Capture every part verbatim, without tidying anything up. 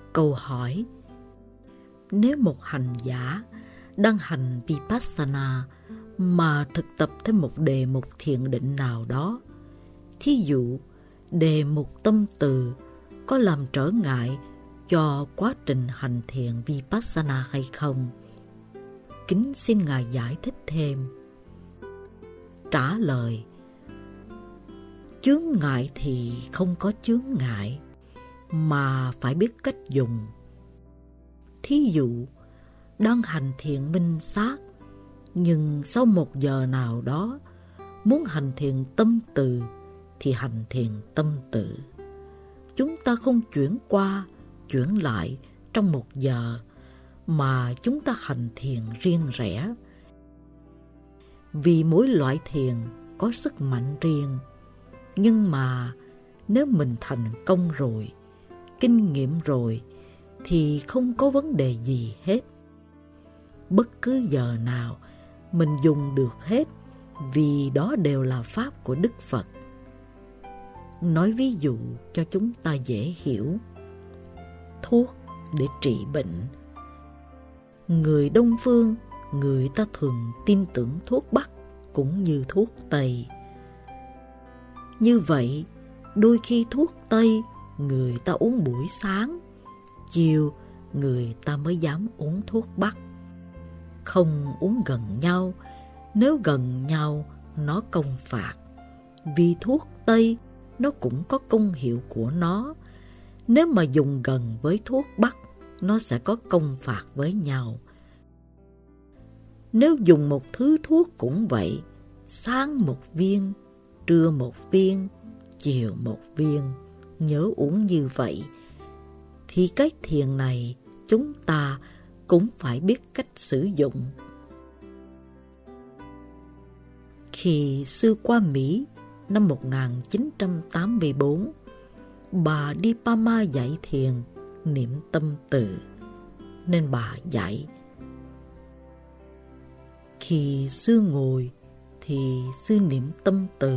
Câu hỏi: nếu một hành giả đang hành Vipassana mà thực tập thêm một đề mục thiền định nào đó, thí dụ đề mục tâm từ, có làm trở ngại cho quá trình hành thiền Vipassana hay không? Kính xin Ngài giải thích thêm. Trả lời: chướng ngại thì không có chướng ngại, mà phải biết cách dùng. Thí dụ, đang hành thiền minh sát, nhưng sau một giờ nào đó muốn hành thiền tâm từ thì hành thiền tâm từ. Chúng ta không chuyển qua, chuyển lại trong một giờ, mà chúng ta hành thiền riêng rẽ. Vì mỗi loại thiền có sức mạnh riêng, nhưng mà nếu mình thành công rồi, kinh nghiệm rồi, thì không có vấn đề gì hết. Bất cứ giờ nào mình dùng được hết, vì đó đều là pháp của Đức Phật. Nói ví dụ cho chúng ta dễ hiểu. Thuốc để trị bệnh. Người Đông phương, người ta thường tin tưởng thuốc Bắc cũng như thuốc Tây. Như vậy, đôi khi thuốc Tây người ta uống buổi sáng, chiều người ta mới dám uống thuốc Bắc. Không uống gần nhau, nếu gần nhau nó công phạt. Vì thuốc Tây nó cũng có công hiệu của nó. Nếu mà dùng gần với thuốc Bắc, nó sẽ có công phạt với nhau. Nếu dùng một thứ thuốc cũng vậy, sáng một viên, trưa một viên, chiều một viên, nhớ uống như vậy, thì cái thiền này chúng ta cũng phải biết cách sử dụng. Khi sư qua Mỹ năm một nghìn chín trăm tám mươi bốn, bà Dipama dạy thiền niệm tâm từ, nên bà dạy: khi sư ngồi thì sư niệm tâm từ,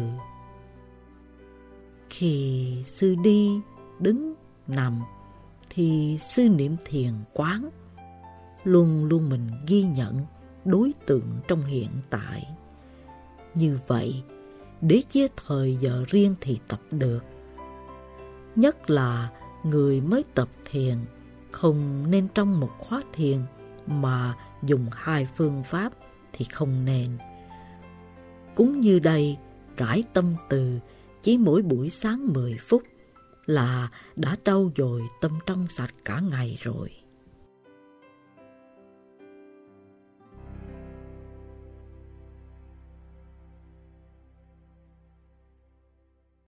khi sư đi, đứng, nằm thì sư niệm thiền quán. Luôn luôn mình ghi nhận đối tượng trong hiện tại. Như vậy, để chia thời giờ riêng thì tập được. Nhất là người mới tập thiền, không nên trong một khóa thiền mà dùng hai phương pháp thì không nên. Cũng như đây, rải tâm từ chỉ mỗi buổi sáng mười phút là đã trau dồi tâm trong sạch cả ngày rồi.